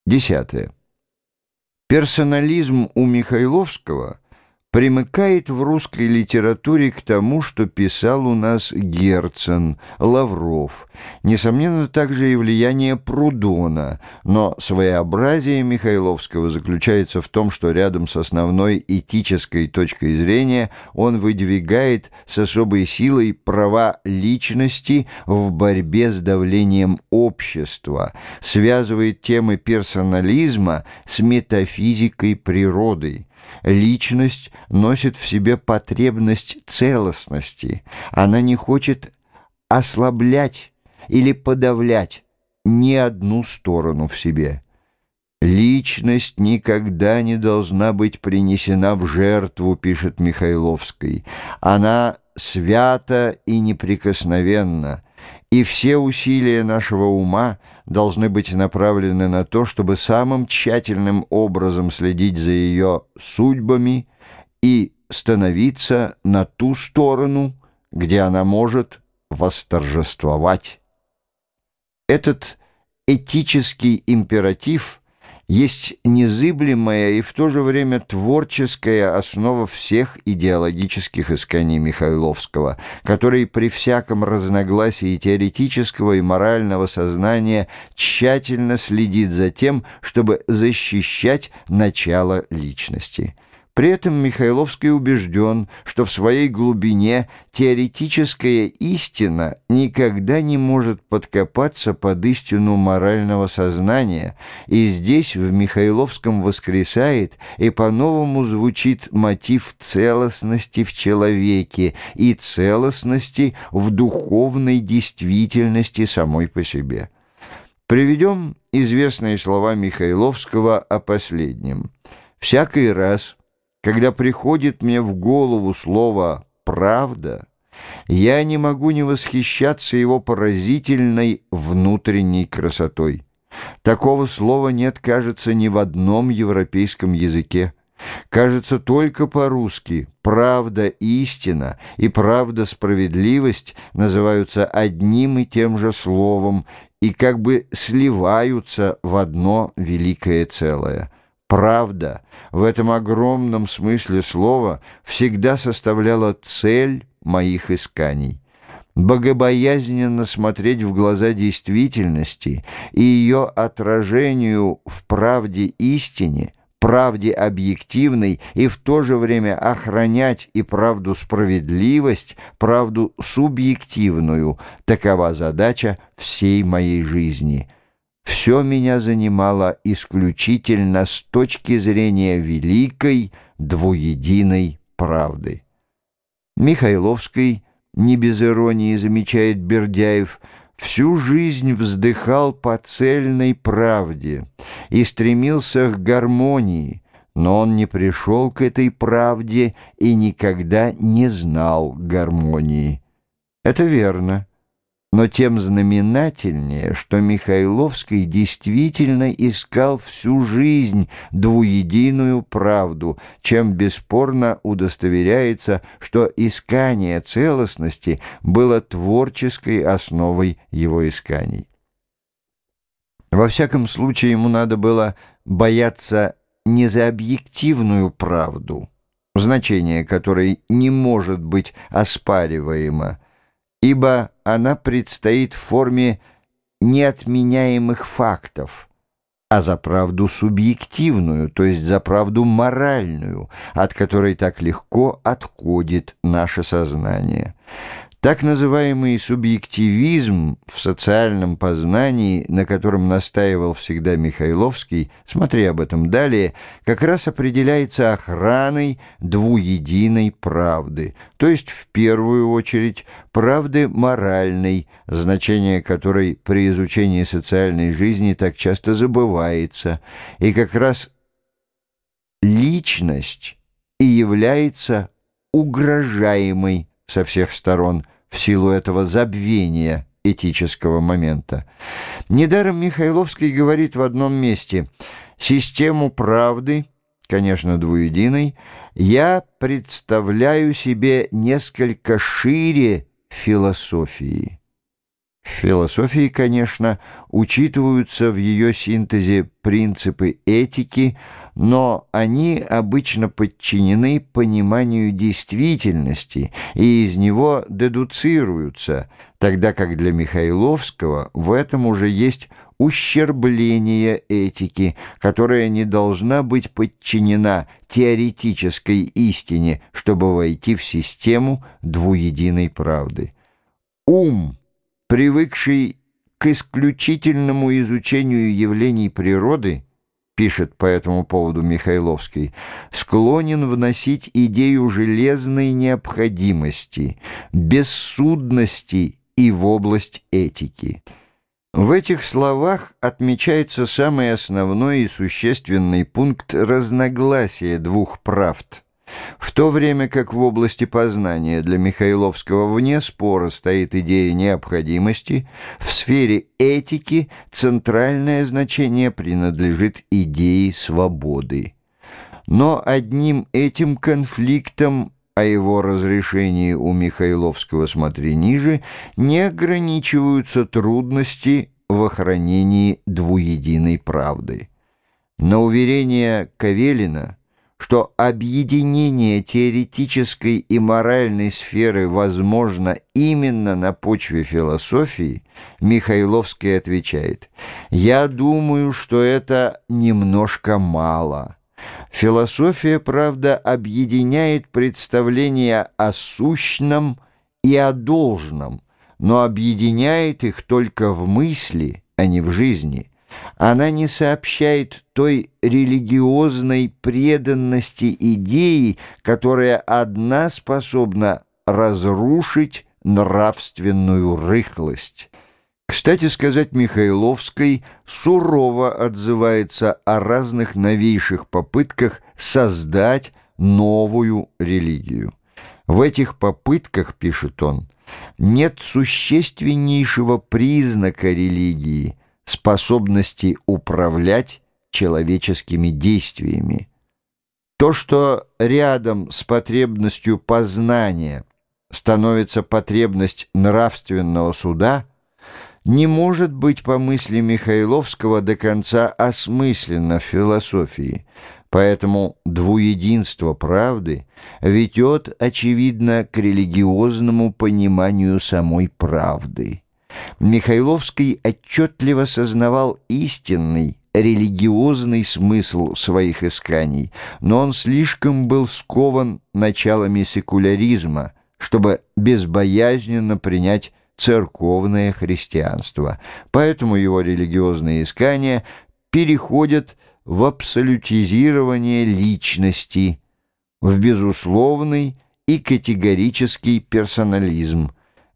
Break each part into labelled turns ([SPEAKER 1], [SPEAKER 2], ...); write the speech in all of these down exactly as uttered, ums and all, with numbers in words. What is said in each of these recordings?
[SPEAKER 1] Десятое. Персонализм у Михайловского примыкает в русской литературе к тому, что писал у нас Герцен, Лавров, несомненно, также и влияние Прудона, но своеобразие Михайловского заключается в том, что рядом с основной этической точкой зрения он выдвигает с особой силой права личности в борьбе с давлением общества, связывает темы персонализма с метафизикой природы. Личность носит в себе потребность целостности. Она не хочет ослаблять или подавлять ни одну сторону в себе. «Личность никогда не должна быть принесена в жертву», — пишет Михайловский. «Она свята и неприкосновенна, и все усилия нашего ума должны быть направлены на то, чтобы самым тщательным образом следить за ее судьбами и становиться на ту сторону, где она может восторжествовать». Этот этический императив есть незыблемая и в то же время творческая основа всех идеологических исканий Михайловского, который при всяком разногласии теоретического и морального сознания тщательно следит за тем, чтобы защищать начало личности. При этом Михайловский убежден, что в своей глубине теоретическая истина никогда не может подкопаться под истину морального сознания, и здесь в Михайловском воскресает и по-новому звучит мотив целостности в человеке и целостности в духовной действительности самой по себе. Приведем известные слова Михайловского о последнем. «Всякий раз, когда приходит мне в голову слово «правда», я не могу не восхищаться его поразительной внутренней красотой. Такого слова нет, кажется, ни в одном европейском языке. Кажется, только по-русски «правда, истина» и «правда-справедливость» называются одним и тем же словом и как бы сливаются в одно великое целое. Правда в этом огромном смысле слова всегда составляла цель моих исканий. Богобоязненно смотреть в глаза действительности и ее отражению в правде истине, правде объективной, и в то же время охранять и правду справедливость, правду субъективную — такова задача всей моей жизни. Все меня занимало исключительно с точки зрения великой двуединой правды». Михайловский, не без иронии замечает Бердяев, всю жизнь вздыхал по цельной правде и стремился к гармонии, но он не пришел к этой правде и никогда не знал гармонии. Это верно. Но тем знаменательнее, что Михайловский действительно искал всю жизнь двуединую правду, чем бесспорно удостоверяется, что искание целостности было творческой основой его исканий. Во всяком случае, ему надо было бояться не за объективную правду, значение которой не может быть оспариваемо, ибо она предстоит в форме неотменяемых фактов, а за правду субъективную, то есть за правду моральную, от которой так легко отходит наше сознание. Так называемый субъективизм в социальном познании, на котором настаивал всегда Михайловский, смотри об этом далее, как раз определяется охраной двуединой правды, то есть в первую очередь правды моральной, значение которой при изучении социальной жизни так часто забывается, и как раз личность и является угрожаемой со всех сторон в силу этого забвения этического момента. Недаром Михайловский говорит в одном месте: «Систему правды, конечно, двуединой, я представляю себе несколько шире философии». В философии, конечно, учитываются в ее синтезе принципы этики, но они обычно подчинены пониманию действительности и из него дедуцируются, тогда как для Михайловского в этом уже есть ущербление этики, которая не должна быть подчинена теоретической истине, чтобы войти в систему двуединой правды. Ум, привыкший к исключительному изучению явлений природы, пишет по этому поводу Михайловский, склонен вносить идею железной необходимости, бессудности и в область этики. В этих словах отмечается самый основной и существенный пункт разногласия двух правд. В то время как в области познания для Михайловского вне спора стоит идея необходимости, в сфере этики центральное значение принадлежит идее свободы. Но одним этим конфликтом, о его разрешении у Михайловского смотри ниже, не ограничиваются трудности в охранении двуединой правды. На уверение Кавелина, что объединение теоретической и моральной сферы возможно именно на почве философии, Михайловский отвечает: «Я думаю, что это немножко мало. Философия, правда, объединяет представления о сущном и о должном, но объединяет их только в мысли, а не в жизни». Она не сообщает той религиозной преданности идеи, которая одна способна разрушить нравственную рыхлость. Кстати сказать, Михайловский сурово отзывается о разных новейших попытках создать новую религию. В этих попытках, пишет он, нет существеннейшего признака религии, способности управлять человеческими действиями. То, что рядом с потребностью познания становится потребность нравственного суда, не может быть, по мысли Михайловского, до конца осмысленно в философии, поэтому двуединство правды ведет, очевидно, к религиозному пониманию самой правды. Михайловский отчетливо сознавал истинный религиозный смысл своих исканий, но он слишком был скован началами секуляризма, чтобы безбоязненно принять церковное христианство. Поэтому его религиозные искания переходят в абсолютизирование личности, в безусловный и категорический персонализм.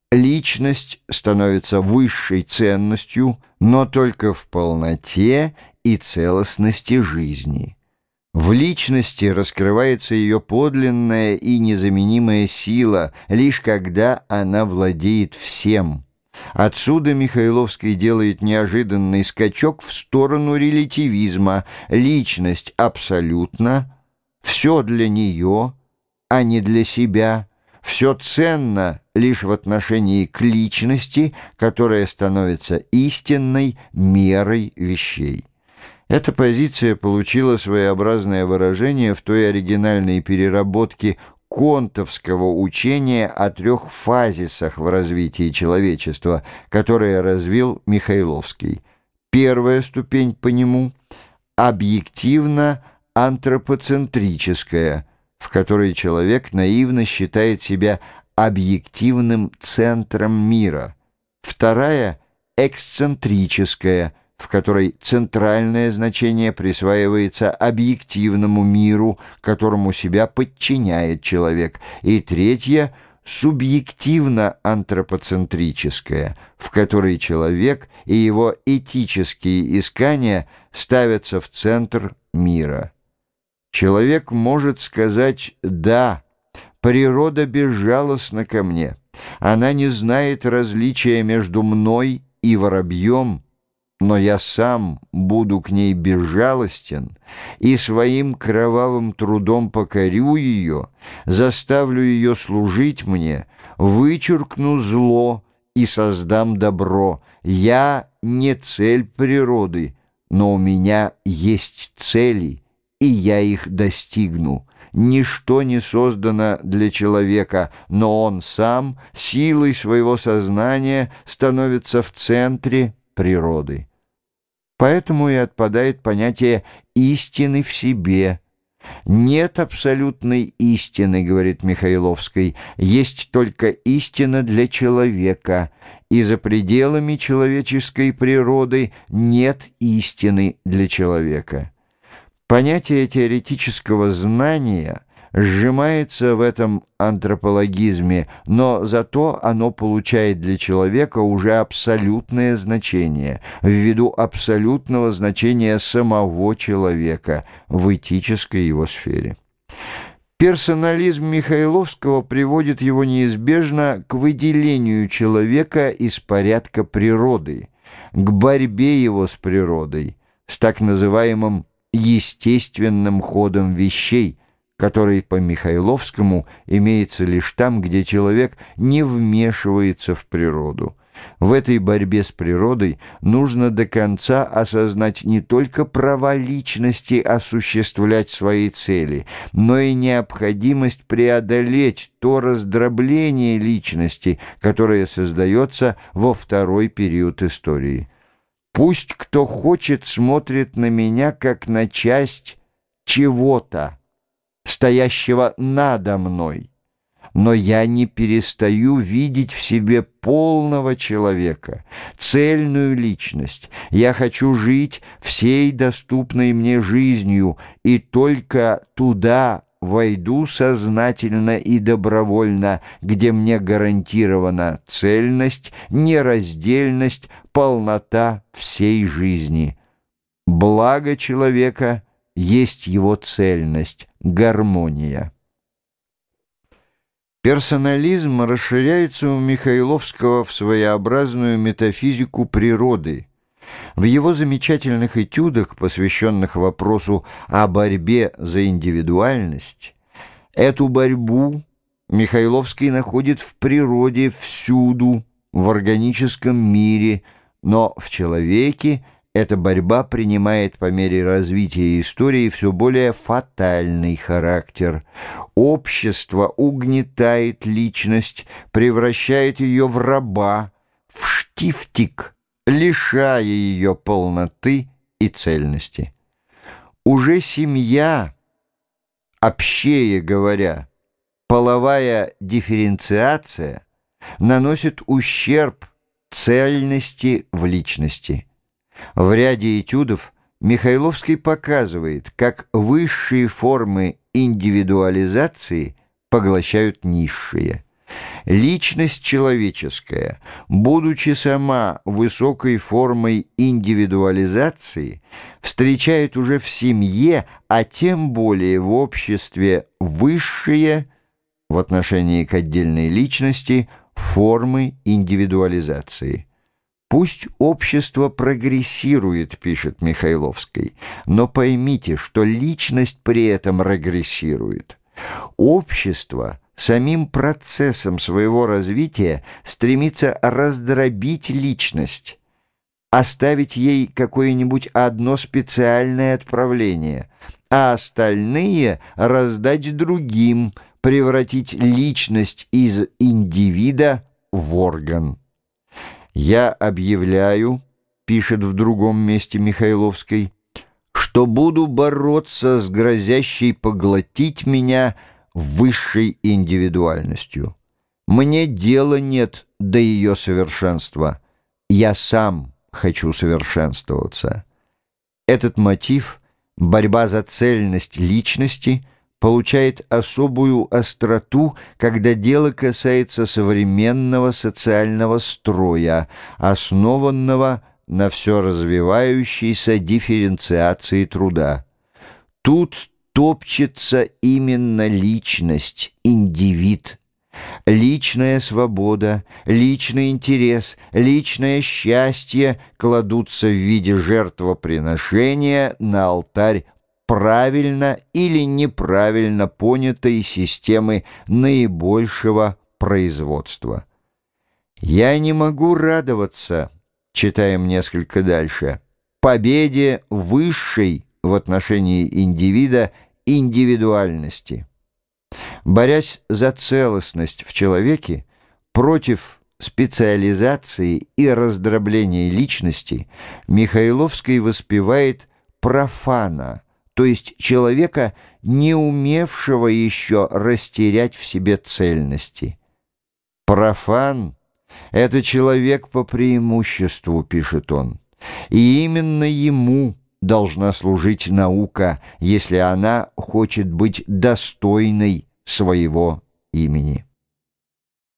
[SPEAKER 1] Личность становится высшей ценностью, но только в полноте и целостности жизни. В личности раскрывается ее подлинная и незаменимая сила, лишь когда она владеет всем. Отсюда Михайловский делает неожиданный скачок в сторону релятивизма. Личность абсолютна, все для нее, а не для себя. Все ценно лишь в отношении к личности, которая становится истинной мерой вещей. Эта позиция получила своеобразное выражение в той оригинальной переработке контовского учения о трех фазисах в развитии человечества, которое развил Михайловский. Первая ступень по нему – объективно-антропоцентрическая, в которой человек наивно считает себя объективным центром мира. Вторая – эксцентрическая, в которой центральное значение присваивается объективному миру, которому себя подчиняет человек. И третья – субъективно-антропоцентрическая, в которой человек и его этические искания ставятся в центр мира. Человек может сказать «да». Природа безжалостна ко мне. Она не знает различия между мной и воробьем, но я сам буду к ней безжалостен и своим кровавым трудом покорю ее, заставлю ее служить мне, вычеркну зло и создам добро. Я не цель природы, но у меня есть цели, и я их достигну. Ничто не создано для человека, но он сам силой своего сознания становится в центре природы. Поэтому и отпадает понятие «истины в себе». «Нет абсолютной истины, — говорит Михайловский, — есть только истина для человека, и за пределами человеческой природы нет истины для человека». Понятие теоретического знания сжимается в этом антропологизме, но зато оно получает для человека уже абсолютное значение, ввиду абсолютного значения самого человека в этической его сфере. Персонализм Михайловского приводит его неизбежно к выделению человека из порядка природы, к борьбе его с природой, с так называемым естественным ходом вещей, который по Михайловскому имеется лишь там, где человек не вмешивается в природу. В этой борьбе с природой нужно до конца осознать не только права личности осуществлять свои цели, но и необходимость преодолеть то раздробление личности, которое создается во второй период истории. Пусть кто хочет смотрит на меня как на часть чего-то, стоящего надо мной, но я не перестаю видеть в себе полного человека, цельную личность. Я хочу жить всей доступной мне жизнью, и только туда войду сознательно и добровольно, где мне гарантирована цельность, нераздельность, полнота всей жизни. Благо человека есть его цельность, гармония. Персонализм расширяется у Михайловского в своеобразную метафизику природы. В его замечательных этюдах, посвященных вопросу о борьбе за индивидуальность, эту борьбу Михайловский находит в природе всюду, в органическом мире, но в человеке эта борьба принимает по мере развития истории все более фатальный характер. Общество угнетает личность, превращает ее в раба, в штифтик, лишая ее полноты и цельности. Уже семья, общее говоря, половая дифференциация наносит ущерб цельности в личности. В ряде этюдов Михайловский показывает, как высшие формы индивидуализации поглощают низшие. Личность человеческая, будучи сама высокой формой индивидуализации, встречает уже в семье, а тем более в обществе, высшие в отношении к отдельной личности формы индивидуализации. «Пусть общество прогрессирует, — пишет Михайловский, — но поймите, что личность при этом регрессирует. Общество самим процессом своего развития стремится раздробить личность, оставить ей какое-нибудь одно специальное отправление, а остальные раздать другим, превратить личность из индивида в орган. «Я объявляю, — пишет в другом месте Михайловский, — что буду бороться с грозящей поглотить меня высшей индивидуальностью. Мне дела нет до ее совершенства. Я сам хочу совершенствоваться». Этот мотив, борьба за цельность личности, получает особую остроту, когда дело касается современного социального строя, основанного на все развивающейся дифференциации труда. Тут топчется именно личность, индивид. Личная свобода, личный интерес, личное счастье кладутся в виде жертвоприношения на алтарь правильно или неправильно понятой системы наибольшего производства. «Я не могу радоваться», читаем несколько дальше, «победе высшей в отношении индивида индивидуальности». Борясь за целостность в человеке против специализации и раздробления личности, Михайловский воспевает профана, то есть человека, не умевшего еще растерять в себе цельности. «Профан — это человек по преимуществу», — пишет он, «и именно ему должна служить наука, если она хочет быть достойной своего имени».